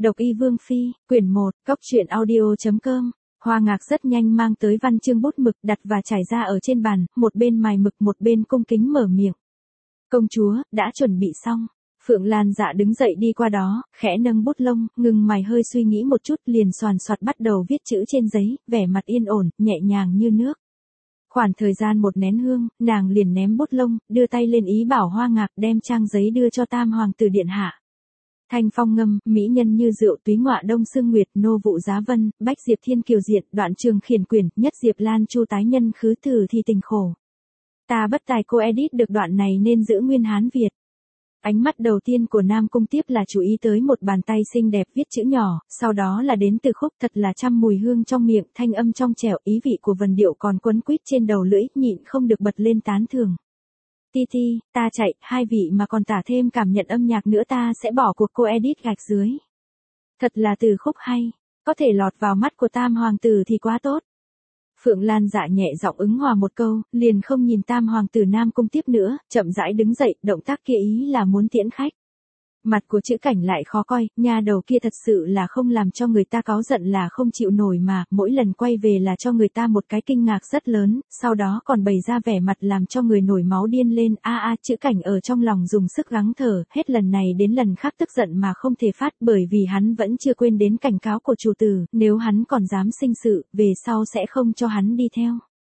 Độc Y Vương Phi, quyển 1, cóc truyện audio.com. Hoa Ngạc rất nhanh mang tới văn chương bút mực đặt và trải ra ở trên bàn, một bên mài mực một bên cung kính mở miệng. Công chúa, đã chuẩn bị xong. Phượng Lan Dạ đứng dậy đi qua đó, khẽ nâng bút lông, ngừng mài hơi suy nghĩ một chút liền xoàn xoạt bắt đầu viết chữ trên giấy, vẻ mặt yên ổn, nhẹ nhàng như nước. Khoảng thời gian một nén hương, nàng liền ném bút lông, đưa tay lên ý bảo Hoa Ngạc đem trang giấy đưa cho Tam Hoàng tử điện hạ. Thanh phong ngâm, mỹ nhân như rượu túy ngọa đông sương nguyệt, nô vụ giá vân, bách diệp thiên kiều diện, đoạn trường khiển quyển, nhất diệp lan chu tái nhân khứ từ thì tình khổ. Ta bất tài cô edit được đoạn này nên giữ nguyên Hán Việt. Ánh mắt đầu tiên của Nam Cung Tiếp là chú ý tới một bàn tay xinh đẹp viết chữ nhỏ, sau đó là đến từ khúc thật là trăm mùi hương trong miệng, thanh âm trong trẻo, ý vị của vần điệu còn quấn quýt trên đầu lưỡi, nhịn không được bật lên tán thưởng. Ti Ti, ta chạy, hai vị mà còn tả thêm cảm nhận âm nhạc nữa ta sẽ bỏ cuộc cô edit gạch dưới. Thật là từ khúc hay, có thể lọt vào mắt của Tam Hoàng tử thì quá tốt. Phượng Lan Dạ nhẹ giọng ứng hòa một câu, liền không nhìn Tam Hoàng tử Nam Cung Tiếp nữa, chậm rãi đứng dậy, động tác kia ý là muốn tiễn khách. Mặt của Trữ Cảnh lại khó coi, nha đầu kia thật sự là không làm cho người ta cáu giận là không chịu nổi mà, mỗi lần quay về là cho người ta một cái kinh ngạc rất lớn, sau đó còn bày ra vẻ mặt làm cho người nổi máu điên lên, Trữ Cảnh ở trong lòng dùng sức gắng thở, hết lần này đến lần khác tức giận mà không thể phát bởi vì hắn vẫn chưa quên đến cảnh cáo của chủ tử, nếu hắn còn dám sinh sự, về sau sẽ không cho hắn đi theo.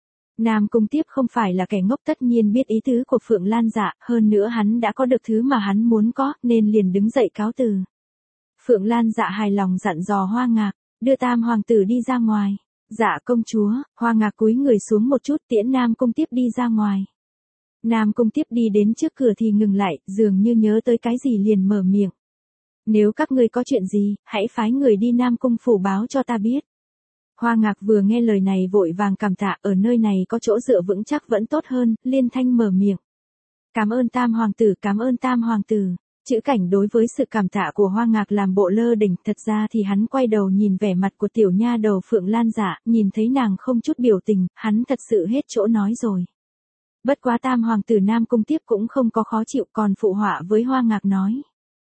Nam Cung Tiếp không phải là kẻ ngốc tất nhiên biết ý tứ của Phượng Lan Dạ, hơn nữa hắn đã có được thứ mà hắn muốn có, nên liền đứng dậy cáo từ. Phượng Lan Dạ hài lòng dặn dò Hoa Ngạc, đưa Tam Hoàng tử đi ra ngoài. Dạ công chúa, Hoa Ngạc cúi người xuống một chút tiễn Nam Cung Tiếp đi ra ngoài. Nam Cung Tiếp đi đến trước cửa thì ngừng lại, dường như nhớ tới cái gì liền mở miệng. Nếu các ngươi có chuyện gì, hãy phái người đi Nam Cung phủ báo cho ta biết. Hoa Ngạc vừa nghe lời này vội vàng cảm tạ, ở nơi này có chỗ dựa vững chắc vẫn tốt hơn, liên thanh mở miệng. Cảm ơn Tam Hoàng tử, cảm ơn Tam Hoàng tử. Trữ Cảnh đối với sự cảm tạ của Hoa Ngạc làm bộ lơ đỉnh, thật ra thì hắn quay đầu nhìn vẻ mặt của tiểu nha đầu Phượng Lan Dạ, nhìn thấy nàng không chút biểu tình, hắn thật sự hết chỗ nói rồi. Bất quá Tam Hoàng tử Nam Cung Tiếp cũng không có khó chịu, còn phụ họa với Hoa Ngạc nói.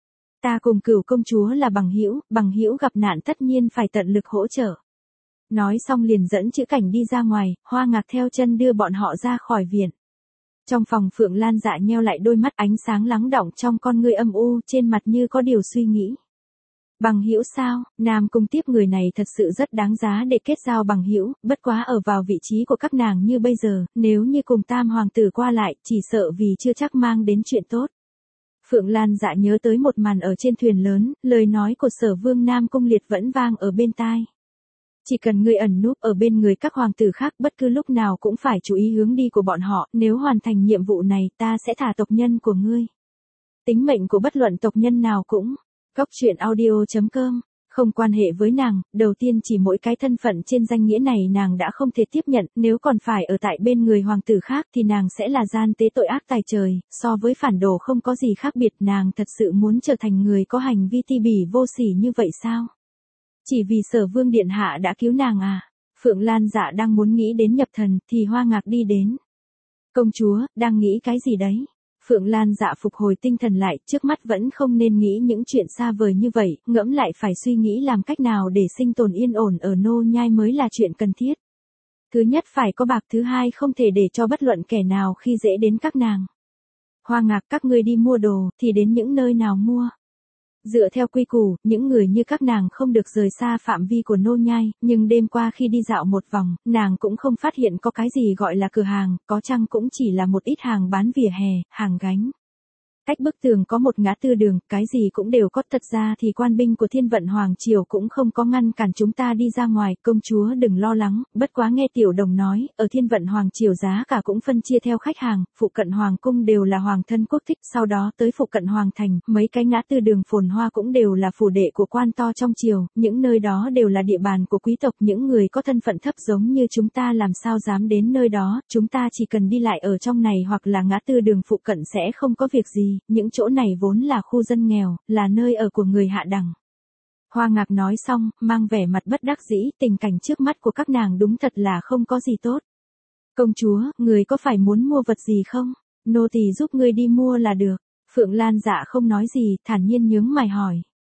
Ta cùng Cửu công chúa là bằng hữu gặp nạn tất nhiên phải tận lực hỗ trợ. Nói xong liền dẫn Trữ Cảnh đi ra ngoài, Hoa Ngạc theo chân đưa bọn họ ra khỏi viện. Trong phòng Phượng Lan Dạ nheo lại đôi mắt, ánh sáng lắng đọng trong con ngươi âm u, trên mặt như có điều suy nghĩ. Bằng hữu sao? Nam Cung Tiếp người này thật sự rất đáng giá để kết giao bằng hữu, bất quá ở vào vị trí của các nàng như bây giờ, nếu như cùng Tam Hoàng tử qua lại, chỉ sợ vì chưa chắc mang đến chuyện tốt. Phượng Lan Dạ nhớ tới một màn ở trên thuyền lớn, lời nói của Sở Vương Nam Cung Liệt vẫn vang ở bên tai. Chỉ cần ngươi ẩn núp ở bên người các hoàng tử khác, bất cứ lúc nào cũng phải chú ý hướng đi của bọn họ, nếu hoàn thành nhiệm vụ này ta sẽ thả tộc nhân của ngươi. Tính mệnh của bất luận tộc nhân nào cũng. cóc truyện audio.com. Không quan hệ với nàng, đầu tiên chỉ mỗi cái thân phận trên danh nghĩa này nàng đã không thể tiếp nhận, nếu còn phải ở tại bên người hoàng tử khác thì nàng sẽ là gian tế tội ác tài trời, so với phản đồ không có gì khác biệt, nàng thật sự muốn trở thành người có hành vi ti bỉ vô sỉ như vậy sao? Chỉ vì Sở Vương điện hạ đã cứu nàng à? Phượng Lan Dạ đang muốn nghĩ đến nhập thần, thì Hoa Ngạc đi đến. Công chúa, đang nghĩ cái gì đấy? Phượng Lan Dạ phục hồi tinh thần lại, trước mắt vẫn không nên nghĩ những chuyện xa vời như vậy, ngẫm lại phải suy nghĩ làm cách nào để sinh tồn yên ổn ở Nô Nhai mới là chuyện cần thiết. Thứ nhất phải có bạc, thứ hai không thể để cho bất luận kẻ nào khi dễ đến các nàng. Hoa Ngạc, các ngươi đi mua đồ, thì đến những nơi nào mua? Dựa theo quy củ, những người như các nàng không được rời xa phạm vi của Nô Nhai, nhưng đêm qua khi đi dạo một vòng, nàng cũng không phát hiện có cái gì gọi là cửa hàng, có chăng cũng chỉ là một ít hàng bán vỉa hè, hàng gánh. Cách bức tường có một ngã tư đường, cái gì cũng đều có, thật ra thì quan binh của Thiên Vận Hoàng Triều cũng không có ngăn cản chúng ta đi ra ngoài, công chúa đừng lo lắng, bất quá nghe Tiểu Đồng nói, ở Thiên Vận Hoàng Triều giá cả cũng phân chia theo khách hàng, phụ cận Hoàng Cung đều là Hoàng thân quốc thích, sau đó tới phụ cận Hoàng Thành, mấy cái ngã tư đường phồn hoa cũng đều là phủ đệ của quan to trong triều, những nơi đó đều là địa bàn của quý tộc, những người có thân phận thấp giống như chúng ta làm sao dám đến nơi đó, chúng ta chỉ cần đi lại ở trong này hoặc là ngã tư đường phụ cận sẽ không có việc gì. Những chỗ này vốn là khu dân nghèo, là nơi ở của người hạ đẳng. Hoa Ngạc nói xong, mang vẻ mặt bất đắc dĩ, tình cảnh trước mắt của các nàng đúng thật là không có gì tốt. Công chúa, người có phải muốn mua vật gì không? Nô tỳ giúp ngươi đi mua là được. Phượng Lan Dạ không nói gì, thản nhiên nhướng mày hỏi.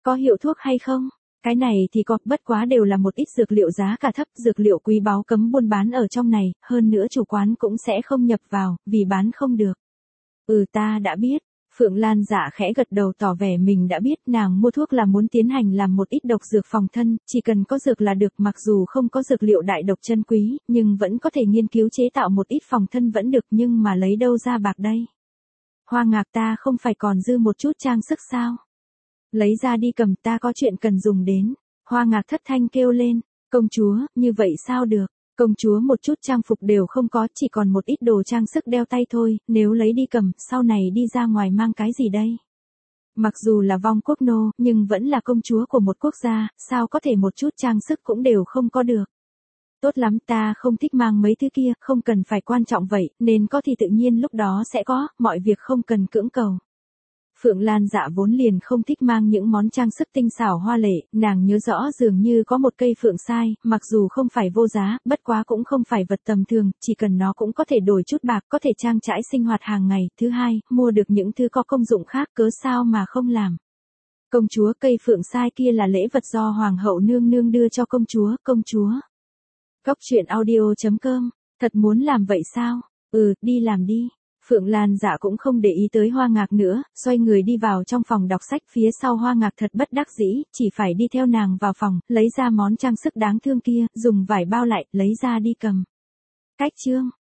Có hiệu thuốc hay không? Cái này thì có, bất quá đều là một ít dược liệu giá cả thấp, dược liệu quý báu cấm buôn bán ở trong này, hơn nữa chủ quán cũng sẽ không nhập vào, vì bán không được. Ta đã biết. Phượng Lan Dạ khẽ gật đầu tỏ vẻ mình đã biết, nàng mua thuốc là muốn tiến hành làm một ít độc dược phòng thân, chỉ cần có dược là được, mặc dù không có dược liệu đại độc chân quý, nhưng vẫn có thể nghiên cứu chế tạo một ít phòng thân vẫn được, nhưng mà lấy đâu ra bạc đây? Hoa Ngạc, ta không phải còn dư một chút trang sức sao? Lấy ra đi cầm, ta có chuyện cần dùng đến. Hoa Ngạc thất thanh kêu lên, công chúa, như vậy sao được? Công chúa một chút trang phục đều không có, chỉ còn một ít đồ trang sức đeo tay thôi, nếu lấy đi cầm, sau này đi ra ngoài mang cái gì đây? Mặc dù là vong quốc nô, nhưng vẫn là công chúa của một quốc gia, sao có thể một chút trang sức cũng đều không có được? Tốt lắm, ta không thích mang mấy thứ kia, không cần phải quan trọng vậy, nên có thì tự nhiên lúc đó sẽ có, mọi việc không cần cưỡng cầu. Phượng Lan Dạ vốn liền không thích mang những món trang sức tinh xảo hoa lệ, nàng nhớ rõ dường như có một cây phượng sai, mặc dù không phải vô giá, bất quá cũng không phải vật tầm thường, chỉ cần nó cũng có thể đổi chút bạc, có thể trang trải sinh hoạt hàng ngày. Thứ hai, mua được những thứ có công dụng khác, cớ sao mà không làm. Công chúa, cây phượng sai kia là lễ vật do Hoàng hậu nương nương đưa cho công chúa, công chúa. Cóc truyện audio.com, thật muốn làm vậy sao? Đi làm đi. Phượng Lan Dạ cũng không để ý tới Hoa Ngạc nữa, xoay người đi vào trong phòng đọc sách, phía sau Hoa Ngạc thật bất đắc dĩ, chỉ phải đi theo nàng vào phòng, lấy ra món trang sức đáng thương kia, dùng vải bao lại, lấy ra đi cầm. Cách chương